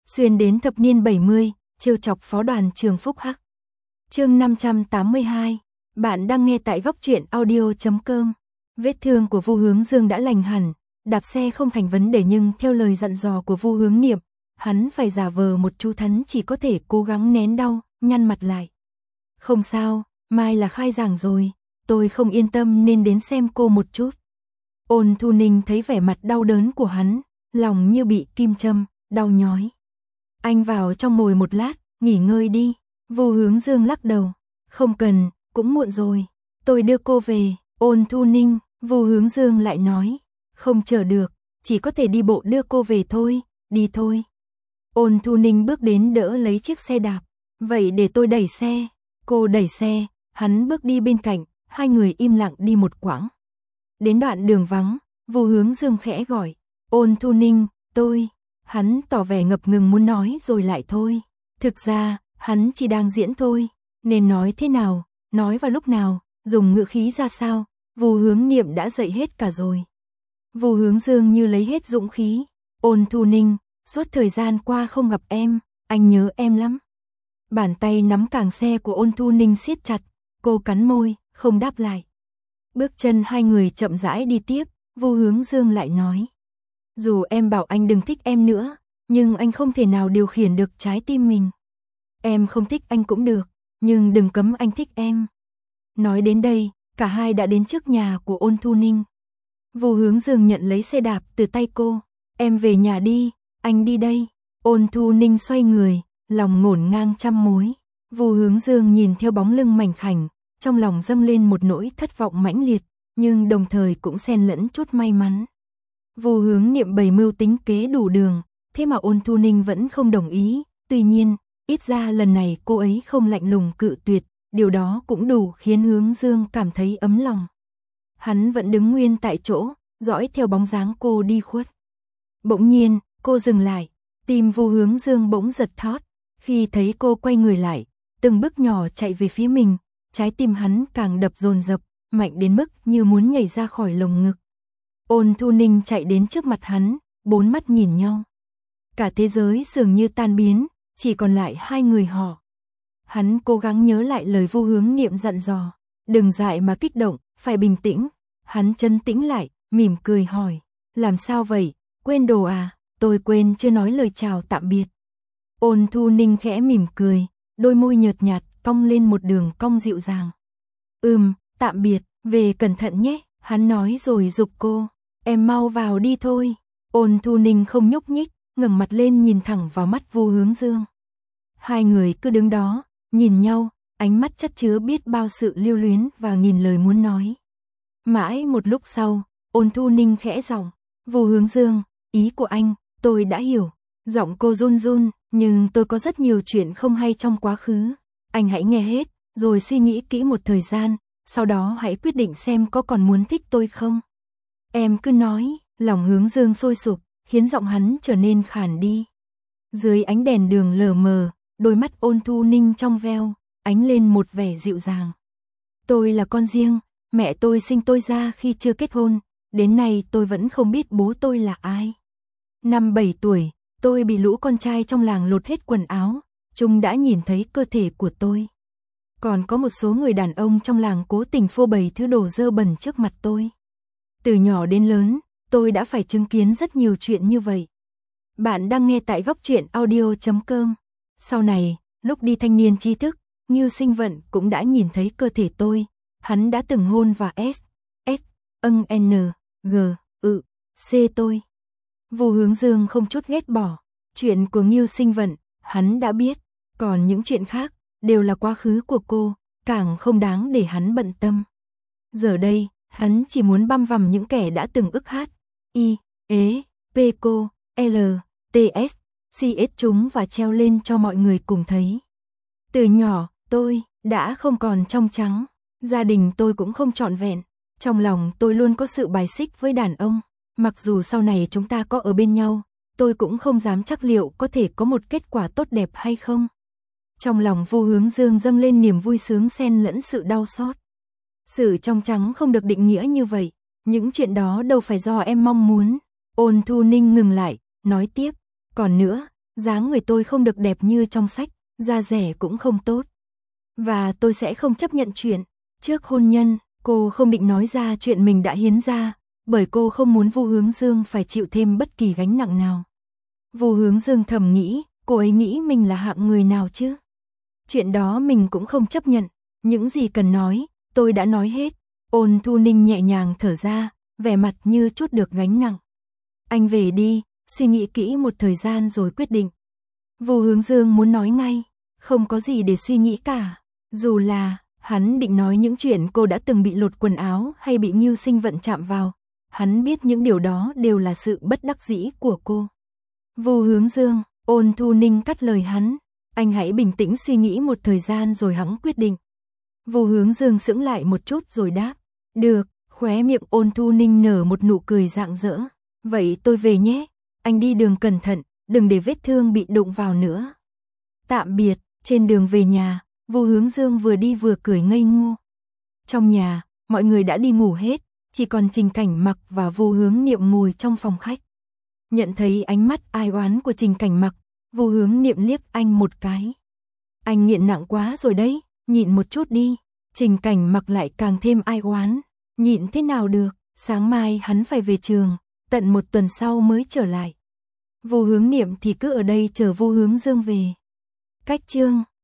xuyên đến thập niên 70, trêu chọc phó đoàn trường Phúc Hắc. Chương 582, bạn đang nghe tại góc truyện audio.com. Vết thương của Vu Hướng Dương đã lành hẳn, đạp xe không thành vấn đề, nhưng theo lời dặn dò của Vu Hướng Niệm, hắn phải giả vờ một chú thắn, chỉ có thể cố gắng nén đau, nhăn mặt lại. Không sao, mai là khai giảng rồi, tôi không yên tâm nên đến xem cô một chút. Ôn Thu Ninh thấy vẻ mặt đau đớn của hắn, lòng như bị kim châm, đau nhói. Anh vào trong ngồi một lát, nghỉ ngơi đi. Vu Hướng Dương lắc đầu. Không cần, cũng muộn rồi. Tôi đưa cô về. Ôn Thu Ninh, Vu Hướng Dương lại nói. Không chờ được, chỉ có thể đi bộ đưa cô về thôi, đi thôi. Ôn Thu Ninh bước đến đỡ lấy chiếc xe đạp. Vậy để tôi đẩy xe. Cô đẩy xe, hắn bước đi bên cạnh, hai người im lặng đi một quãng. Đến đoạn đường vắng, Vu Hướng Dương khẽ gọi. Ôn Thu Ninh, tôi. Hắn tỏ vẻ ngập ngừng muốn nói rồi lại thôi. Thực ra, hắn chỉ đang diễn thôi. Nên nói thế nào, nói vào lúc nào, dùng ngữ khí ra sao, Vu Hướng Niệm đã dạy hết cả rồi. Vu Hướng Dương như lấy hết dũng khí. Ôn Thu Ninh, suốt thời gian qua không gặp em, anh nhớ em lắm. Bàn tay nắm càng xe của Ôn Thu Ninh siết chặt, cô cắn môi, không đáp lại. Bước chân hai người chậm rãi đi tiếp, Vu Hướng Dương lại nói. Dù em bảo anh đừng thích em nữa, nhưng anh không thể nào điều khiển được trái tim mình. Em không thích anh cũng được, nhưng đừng cấm anh thích em. Nói đến đây, cả hai đã đến trước nhà của Ôn Thu Ninh. Vu Hướng Dương nhận lấy xe đạp từ tay cô. Em về nhà đi, anh đi đây. Ôn Thu Ninh xoay người, lòng ngổn ngang trăm mối. Vu Hướng Dương nhìn theo bóng lưng mảnh khảnh, trong lòng dâng lên một nỗi thất vọng mãnh liệt, nhưng đồng thời cũng xen lẫn chút may mắn. Vu Hướng Niệm bày mưu tính kế đủ đường, thế mà Ôn Thu Ninh vẫn không đồng ý. Tuy nhiên, ít ra lần này cô ấy không lạnh lùng cự tuyệt, điều đó cũng đủ khiến Hướng Dương cảm thấy ấm lòng. Hắn vẫn đứng nguyên tại chỗ, dõi theo bóng dáng cô đi khuất. Bỗng nhiên, cô dừng lại, tim Vu Hướng Dương bỗng giật thót. Khi thấy cô quay người lại, từng bước nhỏ chạy về phía mình, trái tim hắn càng đập dồn dập, mạnh đến mức như muốn nhảy ra khỏi lồng ngực. Ôn Thu Ninh chạy đến trước mặt hắn, bốn mắt nhìn nhau. Cả thế giới dường như tan biến, chỉ còn lại hai người họ. Hắn cố gắng nhớ lại lời Vu Hướng Niệm dặn dò. Đừng dại mà kích động, phải bình tĩnh. Hắn trấn tĩnh lại, mỉm cười hỏi. Làm sao vậy, quên đồ à? Tôi quên chưa nói lời chào tạm biệt. Ôn Thu Ninh khẽ mỉm cười, đôi môi nhợt nhạt cong lên một đường cong dịu dàng. Tạm biệt, về cẩn thận nhé, hắn nói rồi giục cô. Em mau vào đi thôi. Ôn Thu Ninh không nhúc nhích, ngẩng mặt lên nhìn thẳng vào mắt Vu Hướng Dương. Hai người cứ đứng đó, nhìn nhau, ánh mắt chất chứa biết bao sự lưu luyến và nghìn lời muốn nói. Mãi một lúc sau, Ôn Thu Ninh khẽ giọng. Vu Hướng Dương, ý của anh, tôi đã hiểu. Giọng cô run run, nhưng tôi có rất nhiều chuyện không hay trong quá khứ. Anh hãy nghe hết, rồi suy nghĩ kỹ một thời gian, sau đó hãy quyết định xem có còn muốn thích tôi không. Em cứ nói, lòng Hướng Dương sôi sục, khiến giọng hắn trở nên khàn đi. Dưới ánh đèn đường lờ mờ, đôi mắt Ôn Thu Ninh trong veo, ánh lên một vẻ dịu dàng. Tôi là con riêng, mẹ tôi sinh tôi ra khi chưa kết hôn, đến nay tôi vẫn không biết bố tôi là ai. Năm 7 tuổi, tôi bị lũ con trai trong làng lột hết quần áo, chúng đã nhìn thấy cơ thể của tôi. Còn có một số người đàn ông trong làng cố tình phô bày thứ đồ dơ bẩn trước mặt tôi. Từ nhỏ đến lớn, tôi đã phải chứng kiến rất nhiều chuyện như vậy. Bạn đang nghe tại góc truyện audio.com. Sau này, lúc đi thanh niên tri thức, Ngưu Sinh Vận cũng đã nhìn thấy cơ thể tôi. Hắn đã từng hôn và C tôi. Vu Hướng Dương không chút ghét bỏ. Chuyện của Ngưu Sinh Vận, hắn đã biết. Còn những chuyện khác, đều là quá khứ của cô, càng không đáng để hắn bận tâm. Giờ đây, hắn chỉ muốn băm vằm những kẻ đã từng ức hát, cô, CS chúng và treo lên cho mọi người cùng thấy. Từ nhỏ, tôi đã không còn trong trắng, gia đình tôi cũng không trọn vẹn, trong lòng tôi luôn có sự bài xích với đàn ông, mặc dù sau này chúng ta có ở bên nhau, tôi cũng không dám chắc liệu có thể có một kết quả tốt đẹp hay không. Trong lòng Vu Hướng Dương dâng lên niềm vui sướng xen lẫn sự đau xót. Sự trong trắng không được định nghĩa như vậy, những chuyện đó đâu phải do em mong muốn. Ôn Thu Ninh ngừng lại, nói tiếp, còn nữa, Dáng người tôi không được đẹp như trong sách, da rẻ cũng không tốt. Và tôi sẽ không chấp nhận chuyện trước hôn nhân. Cô không định nói ra chuyện mình đã hiến ra, bởi cô không muốn Vu Hướng Dương phải chịu thêm bất kỳ gánh nặng nào. Vu Hướng Dương thầm nghĩ, cô ấy nghĩ mình là hạng người nào chứ? Chuyện đó mình cũng không chấp nhận, những gì cần nói, tôi đã nói hết. Ôn Thu Ninh nhẹ nhàng thở ra, vẻ mặt như trút được gánh nặng. Anh về đi, suy nghĩ kỹ một thời gian rồi quyết định. Vu Hướng Dương muốn nói ngay, không có gì để suy nghĩ cả. Dù là, hắn định nói những chuyện cô đã từng bị lột quần áo hay bị Ngưu Sinh Vận chạm vào. Hắn biết những điều đó đều là sự bất đắc dĩ của cô. Vu Hướng Dương, Ôn Thu Ninh cắt lời hắn. Anh hãy bình tĩnh suy nghĩ một thời gian rồi hẵng quyết định. Vu Hướng Dương sững lại một chút rồi đáp. Được, khóe miệng Ôn Thu Ninh nở một nụ cười rạng rỡ. Vậy tôi về nhé, anh đi đường cẩn thận, đừng để vết thương bị đụng vào nữa. Tạm biệt. Trên đường về nhà, Vu Hướng Dương vừa đi vừa cười ngây ngô. Trong nhà, mọi người đã đi ngủ hết, chỉ còn Trình Cảnh Mặc và Vu Hướng Niệm ngồi trong phòng khách. Nhận thấy ánh mắt ai oán của Trình Cảnh Mặc, Vu Hướng Niệm liếc anh một cái. Anh nghiện nặng quá rồi đấy, nhịn một chút đi. Trình Cảnh Mặc lại càng thêm ai oán. Nhịn thế nào được, sáng mai hắn phải về trường, tận một tuần sau mới trở lại. Vu Hướng Niệm thì cứ ở đây chờ Vu Hướng Dương về. Cách chương